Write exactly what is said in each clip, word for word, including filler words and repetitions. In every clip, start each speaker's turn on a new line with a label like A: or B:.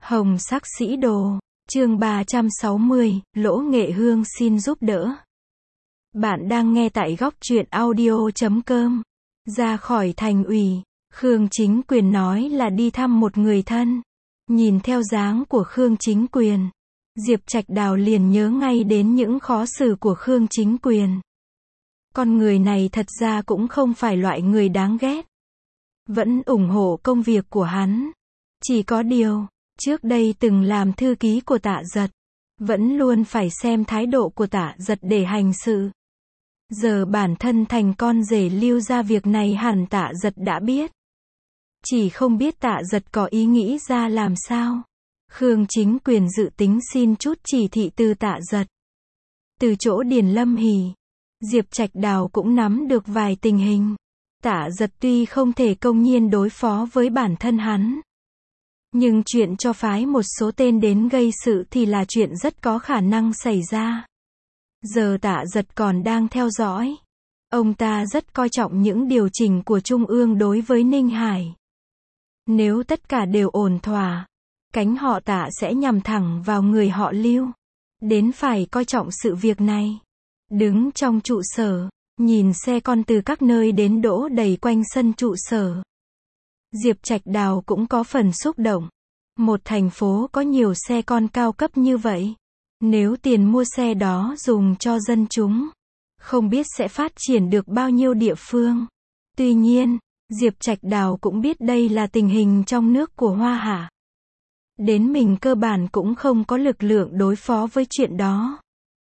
A: Hồng sắc sĩ đồ, chương ba trăm sáu mươi, Lỗ Nghệ Hương xin giúp đỡ. Bạn đang nghe tại góc truyện audio chấm com. Ra khỏi thành ủy, Khương Chính Quyền nói là đi thăm một người thân. Nhìn theo dáng của Khương Chính Quyền, Diệp Trạch Đào liền nhớ ngay đến những khó xử của Khương Chính Quyền. Con người này thật ra cũng không phải loại người đáng ghét. Vẫn ủng hộ công việc của hắn. Chỉ có điều, trước đây từng làm thư ký của Tạ Giật, vẫn luôn phải xem thái độ của Tạ Giật để hành sự. Giờ bản thân thành con rể Lưu gia, việc này hẳn Tạ Giật đã biết. Chỉ không biết Tạ Giật có ý nghĩ ra làm sao. Khương Chính Quyền dự tính xin chút chỉ thị từ Tạ Giật. Từ chỗ Điền Lâm Hỷ, Diệp Trạch Đào cũng nắm được vài tình hình. Tạ Giật tuy không thể công nhiên đối phó với bản thân hắn, nhưng chuyện cho phái một số tên đến gây sự thì là chuyện rất có khả năng xảy ra. Giờ Tạ Giật còn đang theo dõi. Ông ta rất coi trọng những điều chỉnh của Trung ương đối với Ninh Hải. Nếu tất cả đều ổn thỏa, cánh họ Tạ sẽ nhằm thẳng vào người họ Lưu. Đến phải coi trọng sự việc này. Đứng trong trụ sở, nhìn xe con từ các nơi đến đỗ đầy quanh sân trụ sở, Diệp Trạch Đào cũng có phần xúc động. Một thành phố có nhiều xe con cao cấp như vậy, nếu tiền mua xe đó dùng cho dân chúng, không biết sẽ phát triển được bao nhiêu địa phương. Tuy nhiên, Diệp Trạch Đào cũng biết đây là tình hình trong nước của Hoa Hạ. Đến mình cơ bản cũng không có lực lượng đối phó với chuyện đó.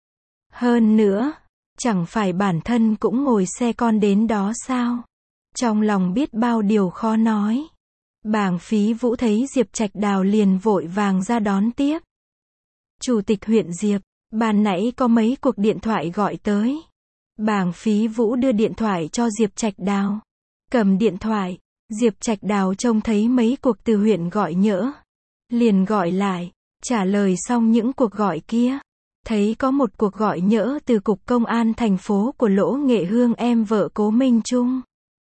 A: Hơn nữa, chẳng phải bản thân cũng ngồi xe con đến đó sao? Trong lòng biết bao điều khó nói. Bàng Phí Vũ thấy Diệp Trạch Đào liền vội vàng ra đón tiếp. Chủ tịch huyện Diệp, ban nãy có mấy cuộc điện thoại gọi tới. Bàng Phí Vũ đưa điện thoại cho Diệp Trạch Đào. Cầm điện thoại, Diệp Trạch Đào trông thấy mấy cuộc từ huyện gọi nhỡ. Liền gọi lại, trả lời xong những cuộc gọi kia. Thấy có một cuộc gọi nhỡ từ Cục Công an thành phố của Lỗ Nghệ Hương, em vợ Cố Minh Trung.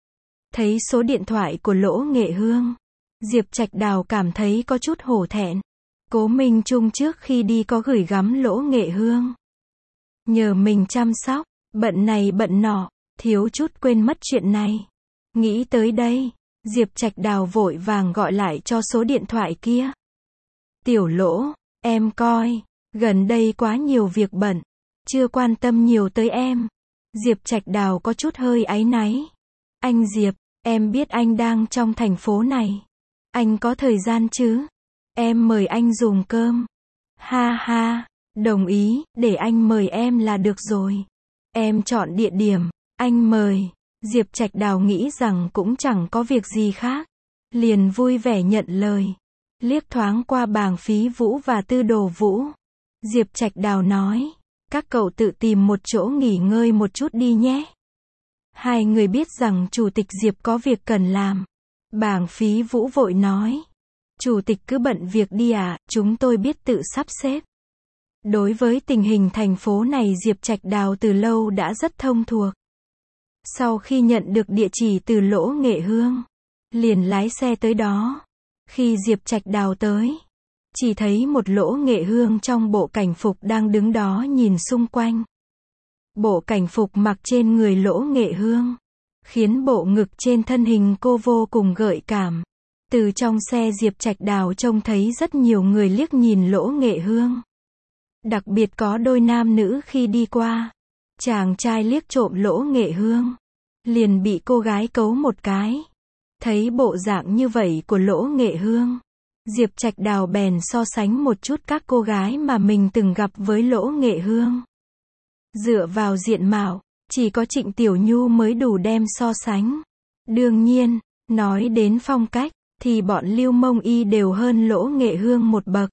A: Thấy số điện thoại của Lỗ Nghệ Hương, Diệp Trạch Đào cảm thấy có chút hổ thẹn. Cố Minh Trung trước khi đi có gửi gắm Lỗ Nghệ Hương, nhờ mình chăm sóc, bận này bận nọ, thiếu chút quên mất chuyện này. Nghĩ tới đây, Diệp Trạch Đào vội vàng gọi lại cho số điện thoại kia. Tiểu Lỗ, em coi, gần đây quá nhiều việc bận, chưa quan tâm nhiều tới em. Diệp Trạch Đào có chút hơi áy náy. Anh Diệp, em biết anh đang trong thành phố này. Anh có thời gian chứ? Em mời anh dùng cơm. Ha ha, đồng ý, để anh mời em là được rồi. Em chọn địa điểm, anh mời. Diệp Trạch Đào nghĩ rằng cũng chẳng có việc gì khác, liền vui vẻ nhận lời. Liếc thoáng qua Bàng Phí Vũ và Tư Đồ Vũ, Diệp Trạch Đào nói, các cậu tự tìm một chỗ nghỉ ngơi một chút đi nhé. Hai người biết rằng Chủ tịch Diệp có việc cần làm. Bàng Phí Vũ vội nói, Chủ tịch cứ bận việc đi à, chúng tôi biết tự sắp xếp. Đối với tình hình thành phố này Diệp Trạch Đào từ lâu đã rất thông thuộc. Sau khi nhận được địa chỉ từ Lỗ Nghệ Hương, liền lái xe tới đó. Khi Diệp Trạch Đào tới, chỉ thấy một Lỗ Nghệ Hương trong bộ cảnh phục đang đứng đó nhìn xung quanh. Bộ cảnh phục mặc trên người Lỗ Nghệ Hương, khiến bộ ngực trên thân hình cô vô cùng gợi cảm. Từ trong xe Diệp Trạch Đào trông thấy rất nhiều người liếc nhìn Lỗ Nghệ Hương. Đặc biệt có đôi nam nữ khi đi qua. Chàng trai liếc trộm Lỗ Nghệ Hương, liền bị cô gái cấu một cái. Thấy bộ dạng như vậy của Lỗ Nghệ Hương, Diệp Trạch Đào bèn so sánh một chút các cô gái mà mình từng gặp với Lỗ Nghệ Hương. Dựa vào diện mạo, chỉ có Trịnh Tiểu Nhu mới đủ đem so sánh. Đương nhiên, nói đến phong cách, thì bọn Lưu Mông Y đều hơn Lỗ Nghệ Hương một bậc.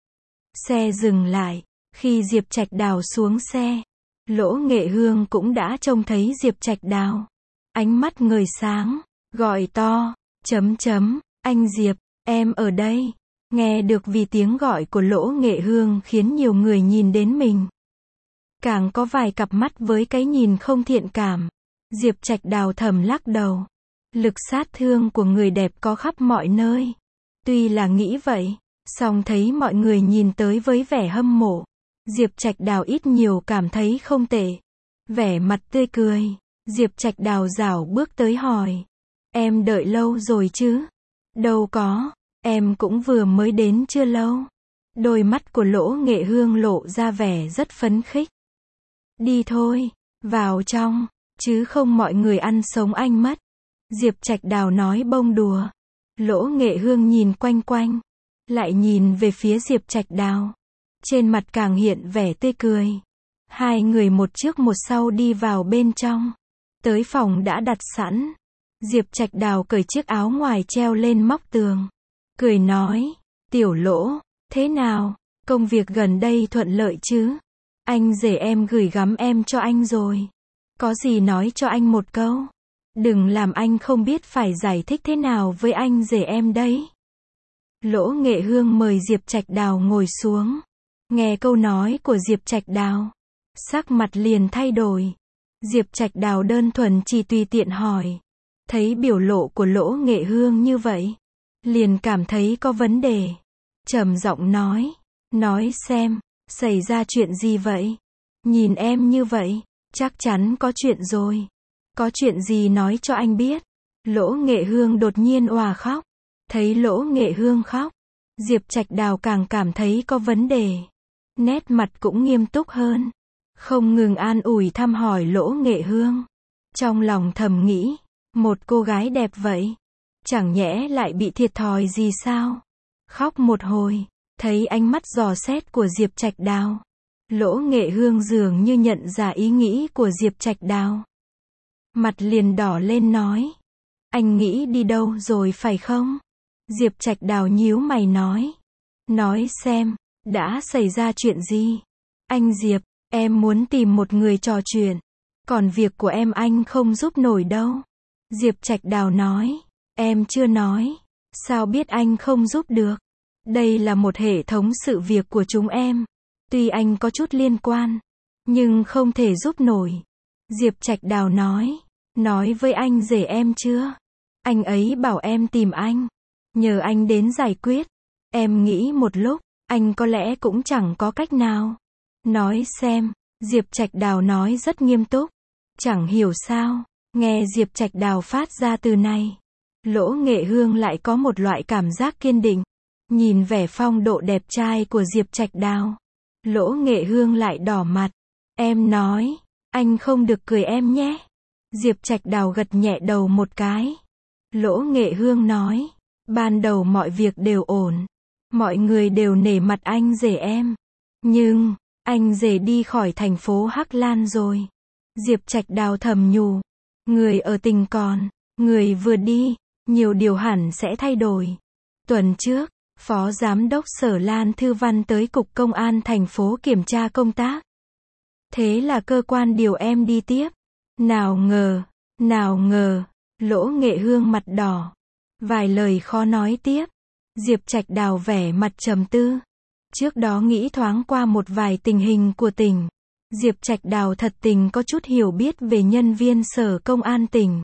A: Xe dừng lại, khi Diệp Trạch Đào xuống xe, Lỗ Nghệ Hương cũng đã trông thấy Diệp Trạch Đào. Ánh mắt ngời sáng, gọi to, chấm chấm, anh Diệp, em ở đây. Nghe được vì tiếng gọi của Lỗ Nghệ Hương khiến nhiều người nhìn đến mình. Càng có vài cặp mắt với cái nhìn không thiện cảm. Diệp Trạch Đào thầm lắc đầu. Lực sát thương của người đẹp có khắp mọi nơi. Tuy là nghĩ vậy, Song thấy mọi người nhìn tới với vẻ hâm mộ, Diệp Trạch Đào ít nhiều cảm thấy không tệ. Vẻ mặt tươi cười, Diệp Trạch Đào rảo bước tới hỏi. Em đợi lâu rồi chứ? Đâu có, em cũng vừa mới đến chưa lâu. Đôi mắt của Lỗ Nghệ Hương lộ ra vẻ rất phấn khích. Đi thôi, vào trong, chứ không mọi người ăn sống anh mất. Diệp Trạch Đào nói bông đùa. Lỗ Nghệ Hương nhìn quanh quanh, lại nhìn về phía Diệp Trạch Đào. Trên mặt càng hiện vẻ tươi cười. Hai người một trước một sau đi vào bên trong. Tới phòng đã đặt sẵn. Diệp Trạch Đào cởi chiếc áo ngoài treo lên móc tường. Cười nói, Tiểu Lỗ, thế nào, công việc gần đây thuận lợi chứ? Anh rể em gửi gắm em cho anh rồi. Có gì nói cho anh một câu. Đừng làm anh không biết phải giải thích thế nào với anh rể em đấy. Lỗ Nghệ Hương mời Diệp Trạch Đào ngồi xuống. Nghe câu nói của Diệp Trạch Đào, sắc mặt liền thay đổi. Diệp Trạch Đào đơn thuần chỉ tùy tiện hỏi. Thấy biểu lộ của Lỗ Nghệ Hương như vậy, liền cảm thấy có vấn đề. Trầm giọng nói, nói xem, xảy ra chuyện gì vậy? Nhìn em như vậy, chắc chắn có chuyện rồi. Có chuyện gì nói cho anh biết. Lỗ Nghệ Hương đột nhiên òa khóc. Thấy Lỗ Nghệ Hương khóc, Diệp Trạch Đào càng cảm thấy có vấn đề. Nét mặt cũng nghiêm túc hơn. Không ngừng an ủi thăm hỏi Lỗ Nghệ Hương. Trong lòng thầm nghĩ, một cô gái đẹp vậy, chẳng nhẽ lại bị thiệt thòi gì sao? Khóc một hồi, thấy ánh mắt dò xét của Diệp Trạch Đào. Lỗ Nghệ Hương dường như nhận ra ý nghĩ của Diệp Trạch Đào. Mặt liền đỏ lên nói, anh nghĩ đi đâu rồi phải không? Diệp Trạch Đào nhíu mày nói, nói xem, đã xảy ra chuyện gì? Anh Diệp, em muốn tìm một người trò chuyện, còn việc của em anh không giúp nổi đâu. Diệp Trạch Đào nói, em chưa nói, sao biết anh không giúp được? Đây là một hệ thống sự việc của chúng em. Tuy anh có chút liên quan, nhưng không thể giúp nổi. Diệp Trạch Đào nói, nói với anh rể em chưa? Anh ấy bảo em tìm anh, nhờ anh đến giải quyết. Em nghĩ một lúc, anh có lẽ cũng chẳng có cách nào. Nói xem, Diệp Trạch Đào nói rất nghiêm túc. Chẳng hiểu sao, nghe Diệp Trạch Đào phát ra từ này, Lỗ Nghệ Hương lại có một loại cảm giác kiên định. Nhìn vẻ phong độ đẹp trai của Diệp Trạch Đào, Lỗ Nghệ Hương lại đỏ mặt. Em nói, anh không được cười em nhé. Diệp Trạch Đào gật nhẹ đầu một cái. Lỗ Nghệ Hương nói, ban đầu mọi việc đều ổn. Mọi người đều nể mặt anh rể em. Nhưng, anh rể đi khỏi thành phố Hắc Lan rồi. Diệp Trạch Đào thầm nhủ, người ở tình còn, người vừa đi, nhiều điều hẳn sẽ thay đổi. Tuần trước, Phó Giám đốc Sở Lan Thư Văn tới Cục Công an thành phố kiểm tra công tác. Thế là cơ quan điều em đi tiếp. Nào ngờ, nào ngờ, Lỗ Nghệ Hương mặt đỏ. Vài lời khó nói tiếp. Diệp Trạch Đào vẻ mặt trầm tư. Trước đó nghĩ thoáng qua một vài tình hình của tỉnh. Diệp Trạch Đào thật tình có chút hiểu biết về nhân viên Sở Công an tỉnh.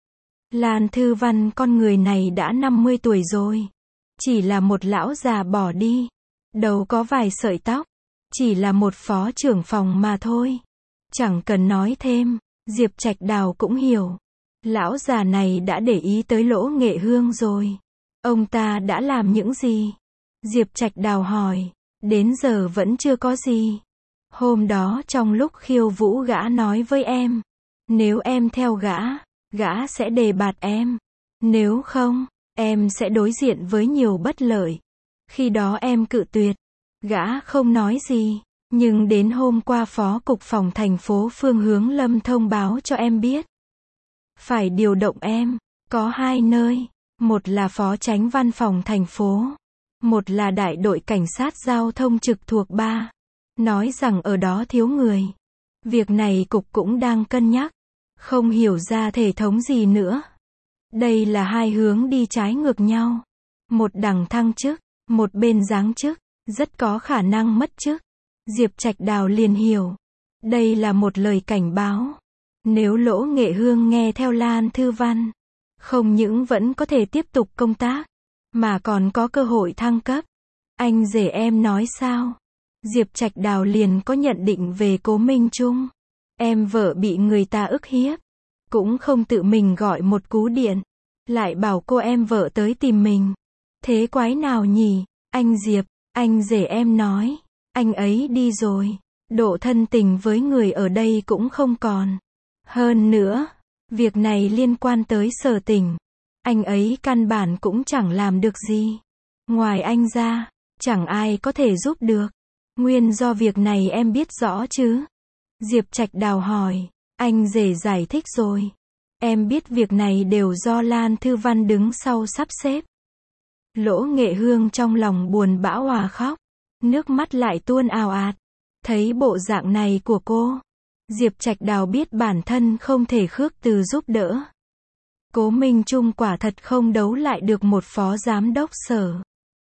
A: Lan Thư Văn con người này đã năm mươi tuổi rồi. Chỉ là một lão già bỏ đi. Đầu có vài sợi tóc. Chỉ là một phó trưởng phòng mà thôi. Chẳng cần nói thêm, Diệp Trạch Đào cũng hiểu. Lão già này đã để ý tới Lỗ Nghệ Hương rồi. Ông ta đã làm những gì? Diệp Trạch Đào hỏi. Đến giờ vẫn chưa có gì. Hôm đó trong lúc khiêu vũ gã nói với em. Nếu em theo gã, gã sẽ đề bạt em. Nếu không, em sẽ đối diện với nhiều bất lợi. Khi đó em cự tuyệt. Gã không nói gì. Nhưng đến hôm qua Phó Cục Phòng thành phố Phương Hướng Lâm thông báo cho em biết. Phải điều động em. Có hai nơi. Một là Phó Chánh Văn phòng thành phố. Một là Đại đội Cảnh sát Giao thông trực thuộc ba. Nói rằng ở đó thiếu người. Việc này cục cũng đang cân nhắc. Không hiểu ra thể thống gì nữa. Đây là hai hướng đi trái ngược nhau. Một đằng thăng chức, một bên giáng chức. Rất có khả năng mất chức. Diệp Trạch Đào liền hiểu. Đây là một lời cảnh báo. Nếu Lỗ Nghệ Hương nghe theo Lan Thư Văn, không những vẫn có thể tiếp tục công tác, mà còn có cơ hội thăng cấp. Anh rể em nói sao? Diệp Trạch Đào liền có nhận định về Cố Minh Trung. Em vợ bị người ta ức hiếp. Cũng không tự mình gọi một cú điện. Lại bảo cô em vợ tới tìm mình. Thế quái nào nhỉ? Anh Diệp, anh rể em nói. Anh ấy đi rồi. Độ thân tình với người ở đây cũng không còn. Hơn nữa, việc này liên quan tới Sở Tỉnh. Anh ấy căn bản cũng chẳng làm được gì. Ngoài anh ra, chẳng ai có thể giúp được. Nguyên do việc này em biết rõ chứ? Diệp Trạch Đào hỏi. Anh rể giải thích rồi. Em biết việc này đều do Lan Thư Văn đứng sau sắp xếp. Lỗ Nghệ Hương trong lòng buồn bã òa khóc. Nước mắt lại tuôn ào ạt. Thấy bộ dạng này của cô, Diệp Trạch Đào biết bản thân không thể khước từ giúp đỡ. Cố Minh Trung quả thật không đấu lại được một phó giám đốc Sở.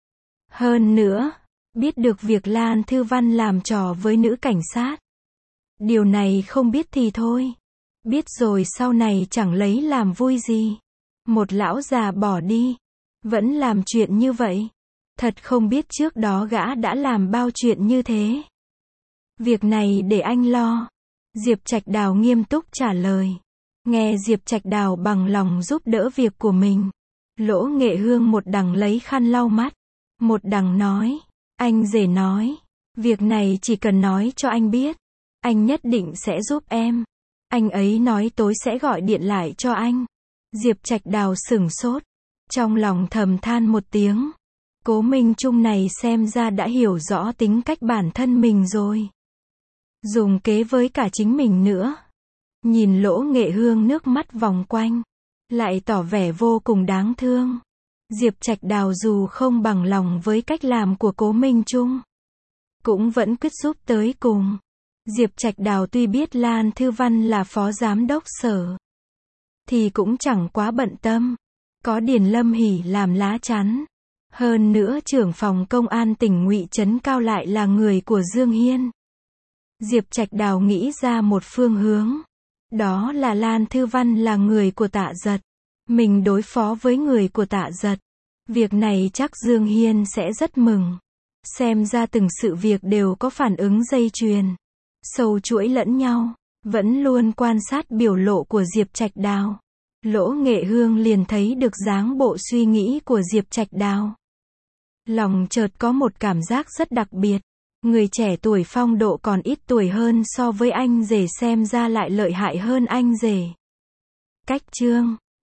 A: Hơn nữa, biết được việc Lan Thư Văn làm trò với nữ cảnh sát. Điều này không biết thì thôi. Biết rồi sau này chẳng lấy làm vui gì. Một lão già bỏ đi, vẫn làm chuyện như vậy. Thật không biết trước đó gã đã làm bao chuyện như thế. Việc này để anh lo. Diệp Trạch Đào nghiêm túc trả lời. Nghe Diệp Trạch Đào bằng lòng giúp đỡ việc của mình. Lỗ Nghệ Hương một đằng lấy khăn lau mắt. Một đằng nói. Anh rể nói. Việc này chỉ cần nói cho anh biết. Anh nhất định sẽ giúp em. Anh ấy nói tối sẽ gọi điện lại cho anh. Diệp Trạch Đào sửng sốt. Trong lòng thầm than một tiếng. Cố Minh Trung này xem ra đã hiểu rõ tính cách bản thân mình rồi. Dùng kế với cả chính mình nữa. Nhìn Lỗ Nghệ Hương nước mắt vòng quanh. Lại tỏ vẻ vô cùng đáng thương. Diệp Trạch Đào dù không bằng lòng với cách làm của Cố Minh Trung. Cũng vẫn quyết giúp tới cùng. Diệp Trạch Đào tuy biết Lan Thư Văn là phó giám đốc Sở. Thì cũng chẳng quá bận tâm. Có Điền Lâm Hỷ làm lá chắn. Hơn nữa trưởng phòng công an tỉnh Ngụy Trấn Cao lại là người của Dương Hiên. Diệp Trạch Đào nghĩ ra một phương hướng. Đó là Lan Thư Văn là người của Tạ Giật. Mình đối phó với người của Tạ Giật. Việc này chắc Dương Hiên sẽ rất mừng. Xem ra từng sự việc đều có phản ứng dây chuyền. Sâu chuỗi lẫn nhau. Vẫn luôn quan sát biểu lộ của Diệp Trạch Đào. Lỗ Nghệ Hương liền thấy được dáng bộ suy nghĩ của Diệp Trạch Đào. Lòng chợt có một cảm giác rất đặc biệt. Người trẻ tuổi phong độ còn ít tuổi hơn so với anh rể xem ra lại lợi hại hơn anh rể. Cách chương